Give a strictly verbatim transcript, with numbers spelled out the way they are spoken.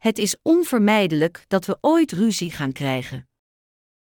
Het is onvermijdelijk dat we ooit ruzie gaan krijgen.